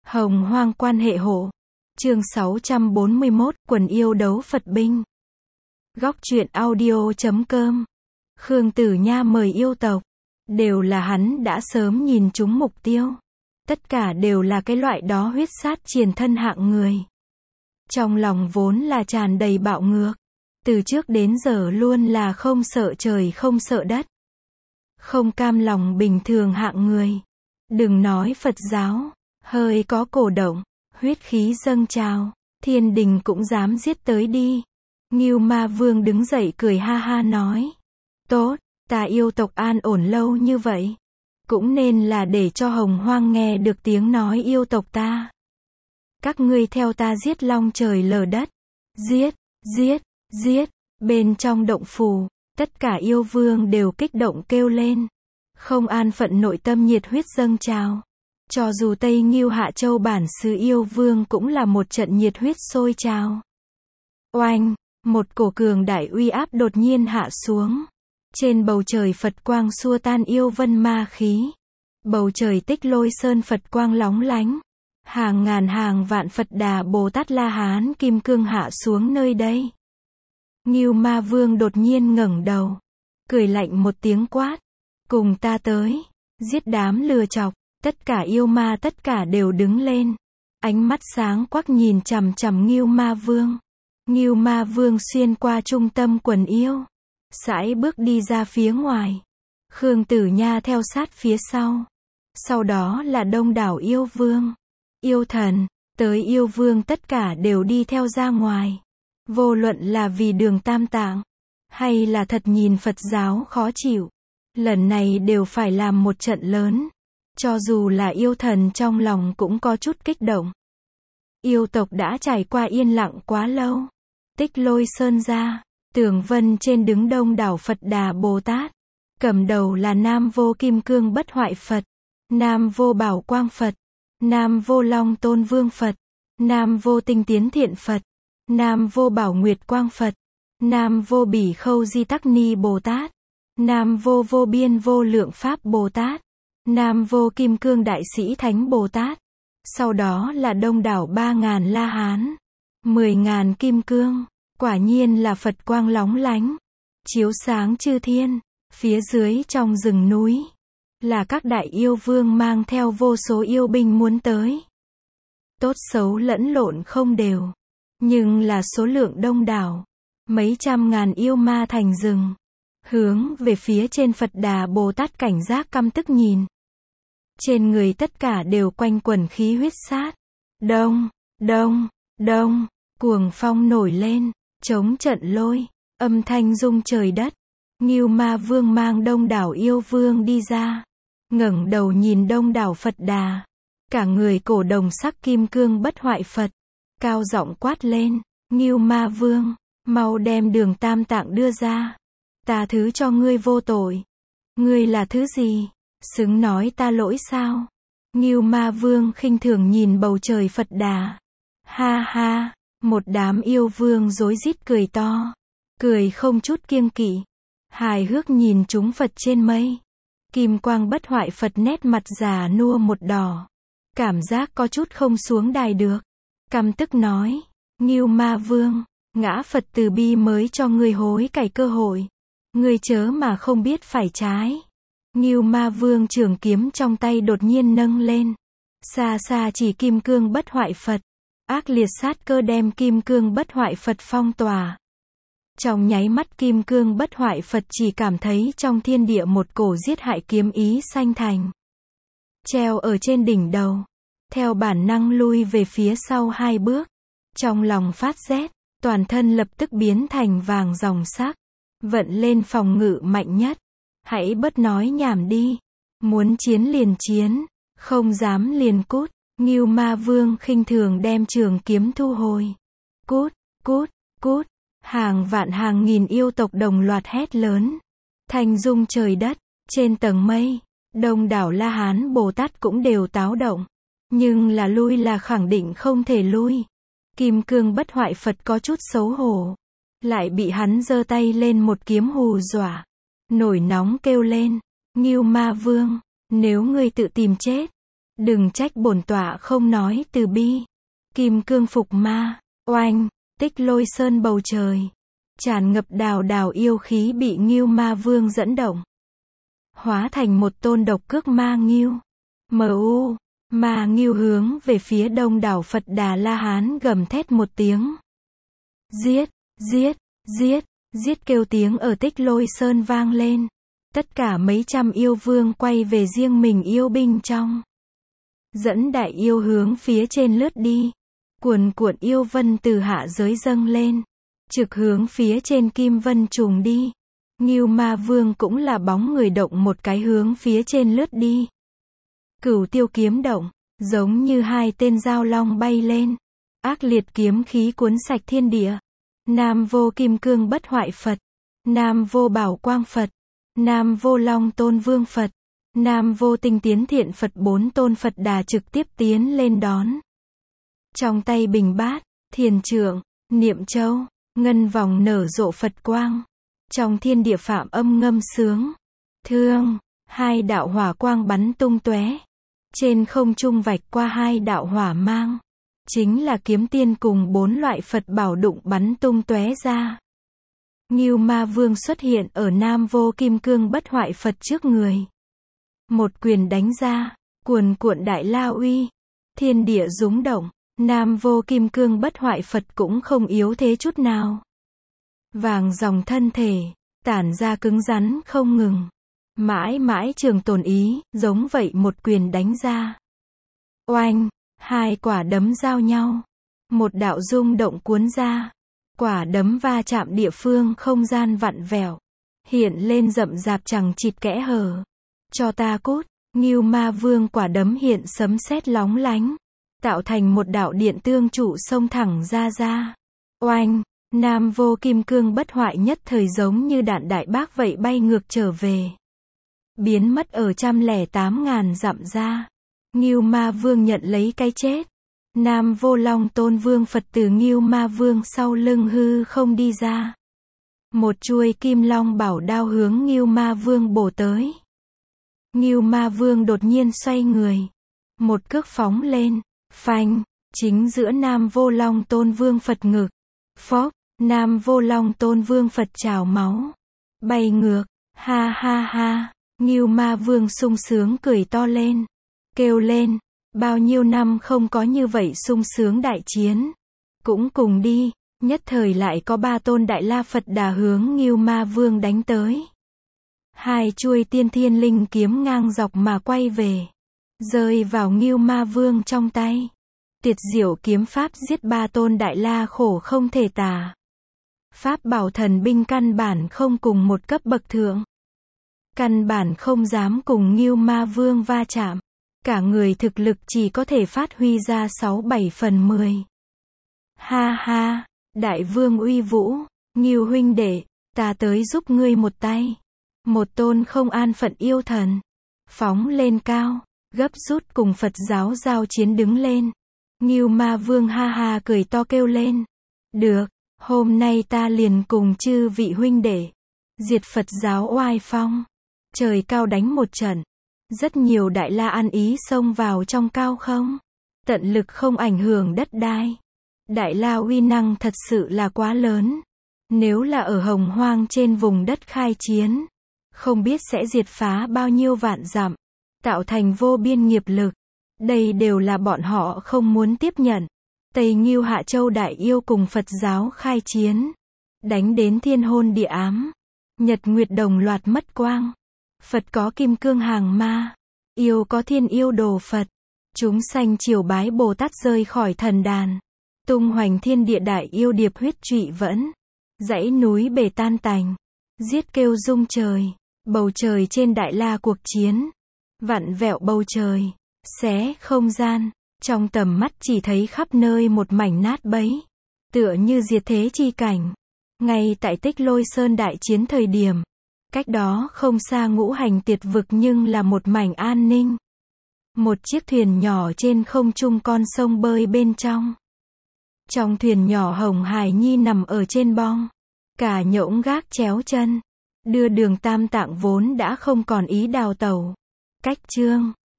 Hồng Hoang quan hệ hộ. Chương 641, quần yêu đấu Phật binh. Góc truyện audio.com. Khương Tử Nha mời yêu tộc. Đều là hắn đã sớm nhìn trúng mục tiêu. Tất cả đều là cái loại đó huyết sát triền thân hạng người. Trong lòng vốn là tràn đầy bạo ngược. Từ trước đến giờ luôn là không sợ trời không sợ đất. Không cam lòng bình thường hạng người. Đừng nói Phật giáo, hơi có cổ động, huyết khí dâng trào, thiên đình cũng dám giết tới đi. Ngưu Ma Vương đứng dậy cười ha ha nói. Tốt, ta yêu tộc an ổn lâu như vậy. Cũng nên là để cho Hồng Hoang nghe được tiếng nói yêu tộc ta. Các ngươi theo ta giết long trời lở đất. Giết, giết, giết. Bên trong động phủ, tất cả yêu vương đều kích động kêu lên. Không an phận nội tâm nhiệt huyết dâng trào. Cho dù Tây Ngưu Hạ Châu bản xứ yêu vương cũng là một trận nhiệt huyết sôi trào. Oanh, một cổ cường đại uy áp đột nhiên hạ xuống. Trên bầu trời Phật quang xua tan yêu vân ma khí. Bầu trời Tích Lôi Sơn Phật quang lóng lánh. Hàng ngàn hàng vạn Phật Đà Bồ Tát La Hán Kim Cương hạ xuống nơi đây. Ngưu Ma Vương đột nhiên ngẩng đầu, cười lạnh một tiếng quát. Cùng ta tới, giết đám lừa chọc. Tất cả yêu ma tất cả đều đứng lên. Ánh mắt sáng quắc nhìn chằm chằm Ngưu Ma Vương. Ngưu Ma Vương xuyên qua trung tâm quần yêu. Sải bước đi ra phía ngoài. Khương Tử Nha theo sát phía sau. Sau đó là đông đảo yêu vương. Yêu thần, tới yêu vương tất cả đều đi theo ra ngoài. Vô luận là vì đường tam tạng, hay là thật nhìn Phật giáo khó chịu. Lần này đều phải làm một trận lớn. Cho dù là yêu thần trong lòng cũng có chút kích động. Yêu tộc đã trải qua yên lặng quá lâu. Tích Lôi Sơn ra, tường vân trên đứng đông đảo Phật Đà Bồ Tát. Cầm đầu là Nam Vô Kim Cương Bất Hoại Phật, Nam Vô Bảo Quang Phật, Nam Vô Long Tôn Vương Phật, Nam Vô Tinh Tiến Thiện Phật, Nam Vô Bảo Nguyệt Quang Phật, Nam Vô Bỉ Khâu Di Tắc Ni Bồ Tát, Nam Vô Vô Biên Vô Lượng Pháp Bồ Tát, Nam Vô Kim Cương Đại Sĩ Thánh Bồ Tát. Sau đó là đông đảo 3.000 La Hán, 10.000 Kim Cương. Quả nhiên là Phật quang lóng lánh, chiếu sáng chư thiên. Phía dưới trong rừng núi, là các đại yêu vương mang theo vô số yêu binh muốn tới. Tốt xấu lẫn lộn không đều, nhưng là số lượng đông đảo. Mấy trăm ngàn yêu ma thành rừng, hướng về phía trên Phật Đà Bồ Tát cảnh giác căm tức nhìn. Trên người tất cả đều quanh quẩn khí huyết sát. Đông, đông, đông, cuồng phong nổi lên, chống trận lôi, âm thanh rung trời đất. Ngưu Ma Vương mang đông đảo yêu vương đi ra, ngẩng đầu nhìn đông đảo Phật Đà. Cả người cổ đồng sắc kim cương bất hoại Phật, cao giọng quát lên, Ngưu Ma Vương, mau đem đường tam tạng đưa ra. Ta thứ cho ngươi vô tội. Ngươi là thứ gì? Xứng nói ta lỗi sao? Ngưu Ma Vương khinh thường nhìn bầu trời Phật Đà. Ha ha, một đám yêu vương rối rít cười to. Cười không chút kiêng kỵ. Hài hước nhìn chúng Phật trên mây. Kim quang bất hoại Phật nét mặt già nua một đỏ. Cảm giác có chút không xuống đài được. Căm tức nói, Ngưu Ma Vương, ngã Phật từ bi mới cho ngươi hối cải cơ hội. Ngươi chớ mà không biết phải trái. Ngưu Ma Vương trường kiếm trong tay đột nhiên nâng lên. Xa xa chỉ kim cương bất hoại Phật. Ác liệt sát cơ đem kim cương bất hoại Phật phong tỏa. Trong nháy mắt kim cương bất hoại Phật chỉ cảm thấy trong thiên địa một cổ giết hại kiếm ý sanh thành. Treo ở trên đỉnh đầu. Theo bản năng lui về phía sau 2 bước. Trong lòng phát rét, toàn thân lập tức biến thành vàng ròng sắc. Vận lên phòng ngự mạnh nhất. Hãy bớt nói nhảm đi. Muốn chiến liền chiến, không dám liền cút. Ngưu Ma Vương khinh thường đem trường kiếm thu hồi. Cút, cút, cút. Hàng vạn hàng nghìn yêu tộc đồng loạt hét lớn. Thanh rung trời đất, trên tầng mây, đông đảo La Hán Bồ Tát cũng đều táo động. Nhưng là lui là khẳng định không thể lui. Kim cương bất hoại Phật có chút xấu hổ. Lại bị hắn giơ tay lên một kiếm hù dọa. Nổi nóng kêu lên, Ngưu Ma Vương, nếu ngươi tự tìm chết, Đừng trách bổn tọa không nói từ bi. Kim cương phục ma, oanh, Tích Lôi Sơn bầu trời. Tràn ngập đào đào yêu khí bị Ngưu Ma Vương dẫn động. Hóa thành một tôn độc cước ma ngưu. M.U. Ma ngưu hướng về phía đông đảo Phật Đà La Hán gầm thét một tiếng. Giết, giết, giết, giết kêu tiếng ở Tích Lôi Sơn vang lên. Tất cả mấy trăm yêu vương quay về riêng mình yêu binh trong. Dẫn đại yêu hướng phía trên lướt đi. Cuồn cuộn yêu vân từ hạ giới dâng lên. Trực hướng phía trên kim vân trùng đi. Ngưu Ma Vương cũng là bóng người động một cái hướng phía trên lướt đi. Cửu tiêu kiếm động, giống như hai tên dao long bay lên. Ác liệt kiếm khí cuốn sạch thiên địa. Nam vô kim cương bất hoại Phật. Nam vô bảo quang Phật. Nam vô long tôn vương Phật. Nam vô tinh tiến thiện Phật, 4 tôn Phật Đà trực tiếp tiến lên đón. Trong tay bình bát, thiền trượng, niệm châu, ngân vòng nở rộ Phật quang. Trong thiên địa phạm âm ngâm sướng. Thương, 2 đạo hỏa quang bắn tung tóe. Trên không trung vạch qua 2 đạo hỏa mang. Chính là kiếm tiên cùng 4 loại Phật bảo đụng bắn tung tóe ra. Ngưu Ma Vương xuất hiện ở Nam vô kim cương bất hoại Phật trước người. Một quyền đánh ra, cuồn cuộn đại la uy. Thiên địa rúng động, Nam vô kim cương bất hoại Phật cũng không yếu thế chút nào. Vàng dòng thân thể, tản ra cứng rắn không ngừng. Mãi mãi trường tồn ý, giống vậy một quyền đánh ra. Oanh, 2 quả đấm giao nhau. Một đạo rung động cuốn ra. Quả đấm va chạm địa phương không gian vặn vẹo. Hiện lên rậm rạp chẳng chịt kẽ hở. Cho ta cút, Ngưu Ma Vương quả đấm hiện sấm sét lóng lánh. Tạo thành một đạo điện tương trụ xông thẳng ra. Oanh, Nam vô kim cương bất hoại nhất thời giống như đạn đại bác vậy bay ngược trở về. Biến mất ở 108.000 dặm ra. Ngưu Ma Vương nhận lấy cái chết. Nam vô long tôn vương Phật từ Ngưu Ma Vương sau lưng hư không đi ra. Một chuôi kim long bảo đao hướng Ngưu Ma Vương bổ tới. Ngưu Ma Vương đột nhiên xoay người. Một cước phóng lên. Phanh, chính giữa Nam vô long tôn vương Phật ngực. Phốc, Nam vô long tôn vương Phật trào máu. Bay ngược. Ha ha ha. Ngưu Ma Vương sung sướng cười to lên. Kêu lên. Bao nhiêu năm không có như vậy sung sướng đại chiến. Cũng cùng đi. Nhất thời lại có 3 tôn đại la Phật Đà hướng Ngưu Ma Vương đánh tới. 2 chuôi tiên thiên linh kiếm ngang dọc mà quay về. Rơi vào Ngưu Ma Vương trong tay. Tuyệt diệu kiếm pháp giết 3 tôn đại la khổ không thể tả. Pháp bảo thần binh căn bản không cùng một cấp bậc thượng. Căn bản không dám cùng Ngưu Ma Vương va chạm. Cả người thực lực chỉ có thể phát huy ra 6-7 phần 10. Ha ha, đại vương uy vũ, Ngưu huynh đệ, ta tới giúp ngươi một tay. Một tôn không an phận yêu thần. Phóng lên cao, gấp rút cùng Phật giáo giao chiến đứng lên. Ngưu Ma Vương ha ha cười to kêu lên. Được, hôm nay ta liền cùng chư vị huynh đệ. Diệt Phật giáo oai phong. Trời cao đánh một trận. Rất nhiều đại la ăn ý xông vào trong cao không. Tận lực không ảnh hưởng đất đai. Đại la uy năng thật sự là quá lớn. Nếu là ở hồng hoang trên vùng đất khai chiến. Không biết sẽ diệt phá bao nhiêu vạn dặm. Tạo thành vô biên nghiệp lực. Đây đều là bọn họ không muốn tiếp nhận. Tây Ngưu Hạ Châu đại yêu cùng Phật giáo khai chiến. Đánh đến thiên hôn địa ám. Nhật nguyệt đồng loạt mất quang. Phật có kim cương hàng ma. Yêu có thiên yêu đồ Phật. Chúng sanh triều bái Bồ Tát rơi khỏi thần đàn. Tung hoành thiên địa đại yêu điệp huyết trụy vẫn. Dãy núi bể tan tành. Giết kêu rung trời. Bầu trời trên đại la cuộc chiến. Vặn vẹo bầu trời. Xé không gian. Trong tầm mắt chỉ thấy khắp nơi một mảnh nát bấy. Tựa như diệt thế chi cảnh. Ngay tại Tích Lôi Sơn đại chiến thời điểm. Cách đó không xa ngũ hành tiệt vực nhưng là một mảnh an ninh. Một chiếc thuyền nhỏ trên không trung con sông bơi bên trong. Trong thuyền nhỏ Hồng Hải Nhi nằm ở trên bong. Cả nhỗng gác chéo chân. Đưa Đường Tam Tạng vốn đã không còn ý đào tẩu. Cách chương